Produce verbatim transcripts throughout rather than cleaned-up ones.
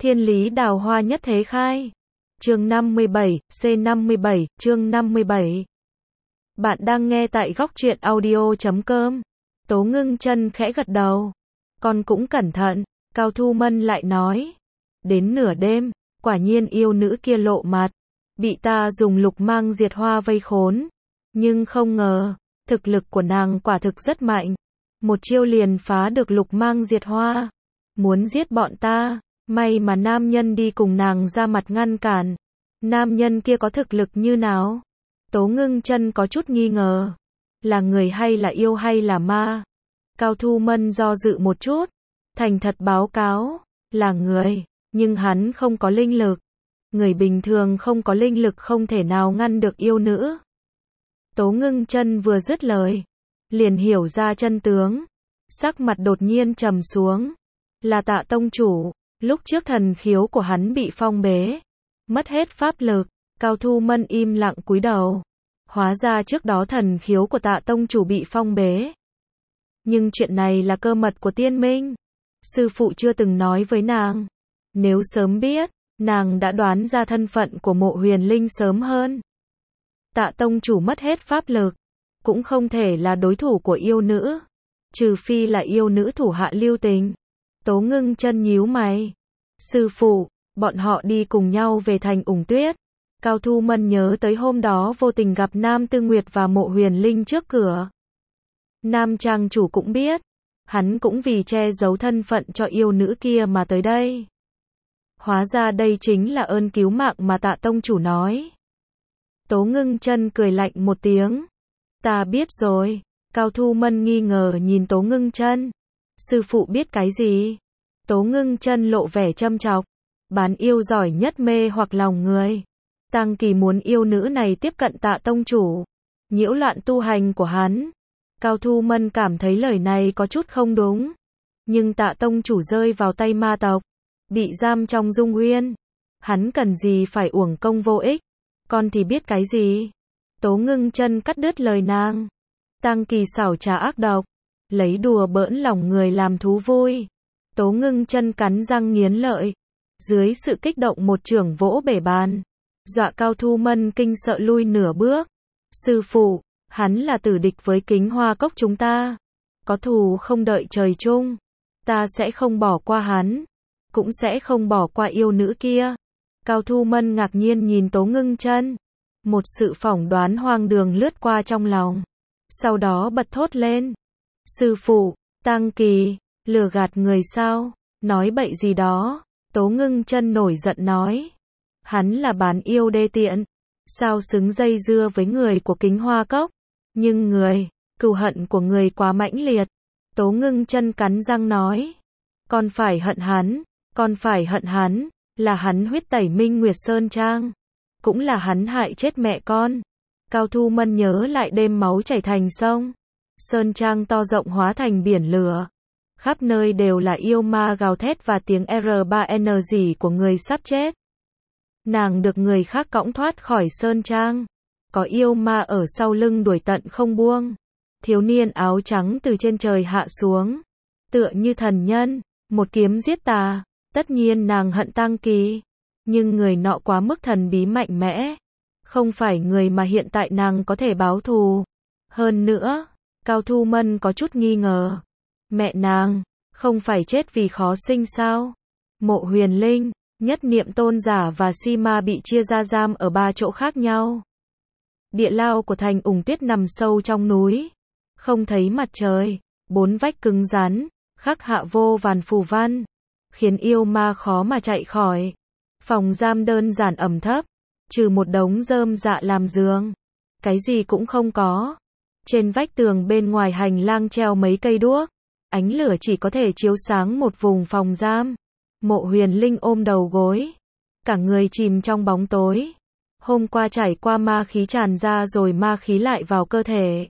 Thiên lý đào hoa nhất thế khai. Chương năm mươi bảy, C năm mươi bảy, chương năm mươi bảy. Bạn đang nghe tại góc truyện audio chấm com. Tố Ngưng Chân khẽ gật đầu. Con cũng cẩn thận, Cao Thu Mân lại nói. Đến nửa đêm, quả nhiên yêu nữ kia lộ mặt. Bị ta dùng lục mang diệt hoa vây khốn. Nhưng không ngờ, thực lực của nàng quả thực rất mạnh. Một chiêu liền phá được lục mang diệt hoa. Muốn giết bọn ta, may mà nam nhân đi cùng nàng ra mặt ngăn cản. Nam nhân kia có thực lực như nào? Tố Ngưng Chân có chút nghi ngờ. Là người hay là yêu hay là ma? Cao Thu Mân do dự một chút. Thành thật báo cáo, là người, nhưng hắn không có linh lực. Người bình thường không có linh lực không thể nào ngăn được yêu nữ. Tố Ngưng Chân vừa dứt lời, liền hiểu ra chân tướng. Sắc mặt đột nhiên trầm xuống. Là Tạ tông chủ, lúc trước thần khiếu của hắn bị phong bế, mất hết pháp lực. Cao Thu Mân im lặng cúi đầu. Hóa ra trước đó thần khiếu của Tạ tông chủ bị phong bế. Nhưng chuyện này là cơ mật của Tiên Minh. Sư phụ chưa từng nói với nàng. Nếu sớm biết, nàng đã đoán ra thân phận của Mộ Huyền Linh sớm hơn. Tạ tông chủ mất hết pháp lực, cũng không thể là đối thủ của yêu nữ. Trừ phi là yêu nữ thủ hạ lưu tình. Tố Ngưng Chân nhíu mày. Sư phụ, bọn họ đi cùng nhau về thành Ủng Tuyết. Cao Thu Mân nhớ tới hôm đó vô tình gặp Nam Tư Nguyệt và Mộ Huyền Linh trước cửa. Nam trang chủ cũng biết, hắn cũng vì che giấu thân phận cho yêu nữ kia mà tới đây. Hóa ra đây chính là ơn cứu mạng mà Tạ tông chủ nói. Tố Ngưng Chân cười lạnh một tiếng. Ta biết rồi. Cao Thu Mân nghi ngờ nhìn Tố Ngưng Chân. Sư phụ biết cái gì? Tố Ngưng Chân lộ vẻ châm chọc. Bán yêu giỏi nhất mê hoặc lòng người. Tăng Kỳ muốn yêu nữ này tiếp cận Tạ tông chủ, nhiễu loạn tu hành của hắn. Cao Thu Mân cảm thấy lời này có chút không đúng. Nhưng Tạ tông chủ rơi vào tay ma tộc, bị giam trong Dung Uyên. Hắn cần gì phải uổng công vô ích? Con thì biết cái gì? Tố Ngưng Chân cắt đứt lời nàng. Tăng Kỳ xảo trá ác độc, lấy đùa bỡn lòng người làm thú vui. Tố Ngưng Chân cắn răng nghiến lợi. Dưới sự kích động một chưởng vỗ bể bàn, dọa Cao Thu Mân kinh sợ lui nửa bước. Sư phụ, hắn là tử địch với Kính Hoa Cốc chúng ta. Có thù không đợi trời chung. Ta sẽ không bỏ qua hắn, cũng sẽ không bỏ qua yêu nữ kia. Cao Thu Mân ngạc nhiên nhìn Tố Ngưng Chân. Một sự phỏng đoán hoang đường lướt qua trong lòng. Sau đó bật thốt lên. Sư phụ, Tăng Kỳ, lừa gạt người sao? Nói bậy gì đó? Tố Ngưng Chân nổi giận nói. Hắn là bán yêu đê tiện. Sao xứng dây dưa với người của Kính Hoa Cốc? Nhưng người, cừu hận của người quá mãnh liệt. Tố Ngưng Chân cắn răng nói. Con phải hận hắn, con phải hận hắn. Là hắn huyết tẩy Minh Nguyệt Sơn Trang. Cũng là hắn hại chết mẹ con. Cao Thu Mân nhớ lại đêm máu chảy thành sông. Sơn Trang to rộng hóa thành biển lửa. Khắp nơi đều là yêu ma gào thét và tiếng R ba N gì của người sắp chết. Nàng được người khác cõng thoát khỏi Sơn Trang. Có yêu ma ở sau lưng đuổi tận không buông. Thiếu niên áo trắng từ trên trời hạ xuống. Tựa như thần nhân, một kiếm giết tà. Tất nhiên nàng hận Tăng Kỳ. Nhưng người nọ quá mức thần bí mạnh mẽ. Không phải người mà hiện tại nàng có thể báo thù. Hơn nữa, Cao Thu Mân có chút nghi ngờ. Mẹ nàng, không phải chết vì khó sinh sao? Mộ Huyền Linh, Nhất Niệm Tôn Giả và Si Ma bị chia ra giam ở ba chỗ khác nhau. Địa lao của thành Ủng Tuyết nằm sâu trong núi. Không thấy mặt trời, bốn vách cứng rắn, khắc hạ vô vàn phù văn. Khiến yêu ma khó mà chạy khỏi. Phòng giam đơn giản ẩm thấp, trừ một đống rơm dạ làm giường. Cái gì cũng không có. Trên vách tường bên ngoài hành lang treo mấy cây đuốc. Ánh lửa chỉ có thể chiếu sáng một vùng phòng giam. Mộ Huyền Linh ôm đầu gối. Cả người chìm trong bóng tối. Hôm qua trải qua ma khí tràn ra rồi ma khí lại vào cơ thể.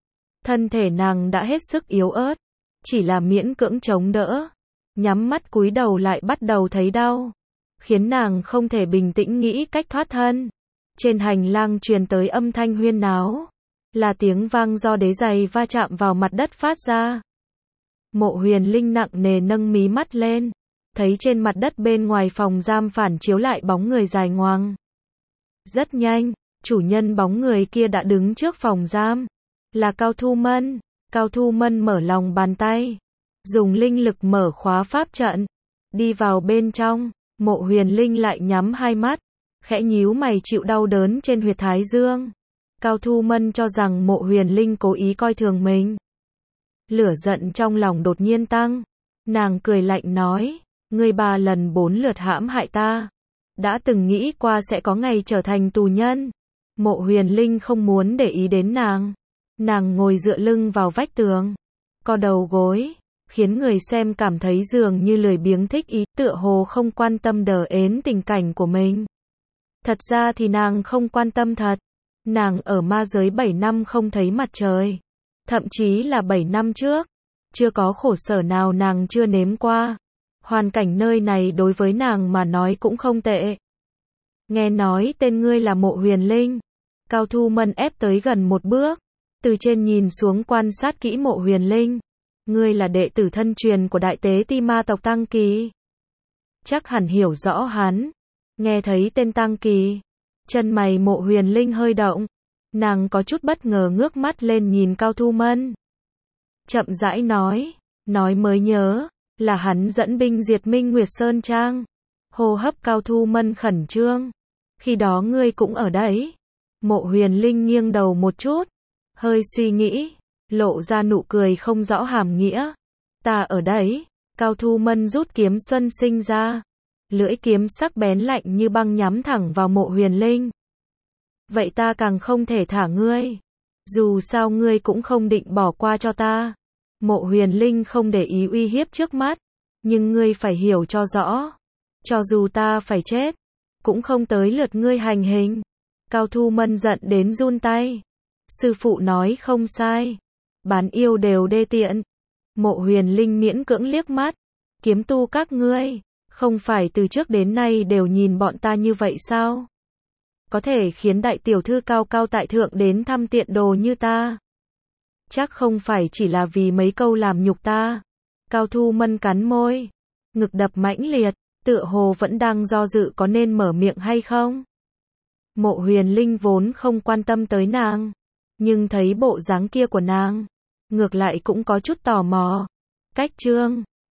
Thân thể nàng đã hết sức yếu ớt. Chỉ là miễn cưỡng chống đỡ. Nhắm mắt cúi đầu lại bắt đầu thấy đau. Khiến nàng không thể bình tĩnh nghĩ cách thoát thân. Trên hành lang truyền tới âm thanh huyên náo. Là tiếng vang do đế giày va chạm vào mặt đất phát ra. Mộ Huyền Linh nặng nề nâng mí mắt lên. thấy trên mặt đất bên ngoài phòng giam phản chiếu lại bóng người dài ngoằng. Rất nhanh, chủ nhân bóng người kia đã đứng trước phòng giam. Là Cao Thu Mân. Cao Thu Mân mở lòng bàn tay, dùng linh lực mở khóa pháp trận, đi vào bên trong. Mộ Huyền Linh lại nhắm hai mắt, khẽ nhíu mày chịu đau đớn trên huyệt thái dương. Cao Thu Mân cho rằng Mộ Huyền Linh cố ý coi thường mình. Lửa giận trong lòng đột nhiên tăng, nàng cười lạnh nói, ngươi ba lần bốn lượt hãm hại ta, đã từng nghĩ qua sẽ có ngày trở thành tù nhân. Mộ Huyền Linh không muốn để ý đến nàng. Nàng ngồi dựa lưng vào vách tường, co đầu gối, khiến người xem cảm thấy dường như lười biếng thích ý, tựa hồ không quan tâm đờ ến tình cảnh của mình. Thật ra thì nàng không quan tâm thật. Nàng ở ma giới bảy năm không thấy mặt trời. Thậm chí là bảy năm trước, chưa có khổ sở nào nàng chưa nếm qua. Hoàn cảnh nơi này đối với nàng mà nói cũng không tệ. Nghe nói tên ngươi là Mộ Huyền Linh. Cao Thu Mân ép tới gần một bước, từ trên nhìn xuống quan sát kỹ Mộ Huyền Linh. Ngươi là đệ tử thân truyền của đại tế ti ma tộc Tăng Kỳ. Chắc hẳn hiểu rõ hắn. Nghe thấy tên Tăng Kỳ, chân mày Mộ Huyền Linh hơi động. Nàng có chút bất ngờ ngước mắt lên nhìn Cao Thu Mân. Chậm rãi nói, nói mới nhớ, là hắn dẫn binh diệt Minh Nguyệt Sơn Trang. Hô hấp Cao Thu Mân khẩn trương. Khi đó ngươi cũng ở đấy. Mộ Huyền Linh nghiêng đầu một chút, hơi suy nghĩ, lộ ra nụ cười không rõ hàm nghĩa. Ta ở đấy. Cao Thu Mân rút kiếm xuân sinh ra, lưỡi kiếm sắc bén lạnh như băng nhắm thẳng vào Mộ Huyền Linh. Vậy ta càng không thể thả ngươi. Dù sao ngươi cũng không định bỏ qua cho ta. Mộ Huyền Linh không để ý uy hiếp trước mắt, nhưng ngươi phải hiểu cho rõ. Cho dù ta phải chết, cũng không tới lượt ngươi hành hình. Cao Thu Mân giận đến run tay. Sư phụ nói không sai. Bán yêu đều đê tiện. Mộ Huyền Linh miễn cưỡng liếc mắt. Kiếm tu các ngươi, không phải từ trước đến nay đều nhìn bọn ta như vậy sao? Có thể khiến đại tiểu thư cao cao tại thượng đến thăm tiện đồ như ta. Chắc không phải chỉ là vì mấy câu làm nhục ta. Cao Thu Mân cắn môi, ngực đập mãnh liệt, tựa hồ vẫn đang do dự có nên mở miệng hay không. Mộ Huyền Linh vốn không quan tâm tới nàng, nhưng thấy bộ dáng kia của nàng, ngược lại cũng có chút tò mò. Cách chương